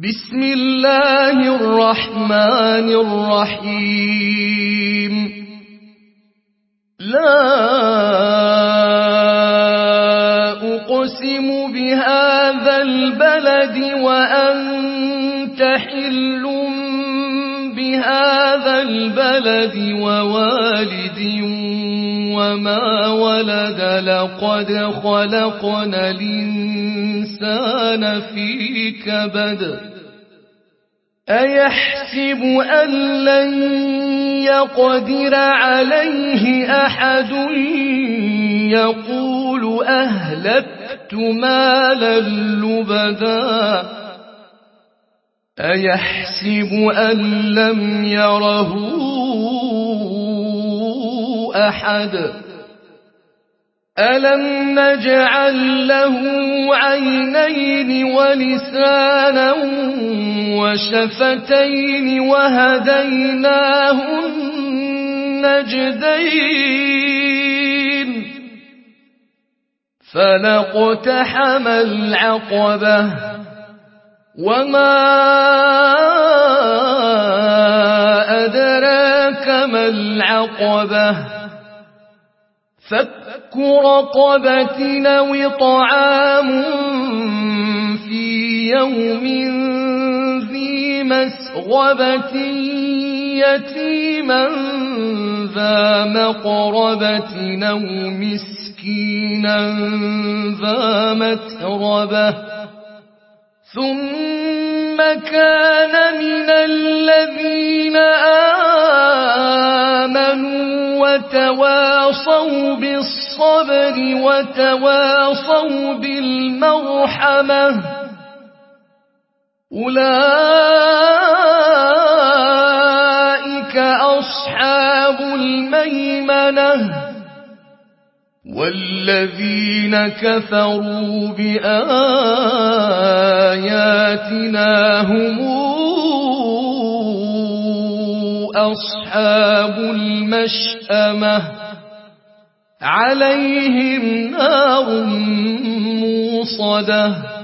بسم الله الرحمن الرحيم. لا أقسم بهذا البلد وأنت حل بهذا البلد ووالد وما ولد لقد خلقنا الإنسان في كبد أيحسب أن لن يقدر عليه أحد يقول أهلكت مالا لبدا أيحسب أن لم يره أحد ألم نجعل له عينين ولسانا وشفتين وهديناه النجدين فلاقتحم العقبة وما أدراك ما العقبة فك رقبة أو طعام في يوم ذي مسغبة يتيما ذا مقربة أو مسكينا ذا متربة ثم كان من الذين آمنوا وتواصوا بالصبر وتواصوا بالمرحمة أولئك أصحاب الميمنة والذين كفروا بآياتنا هم أصحاب المشأمة عليهم نار موصدة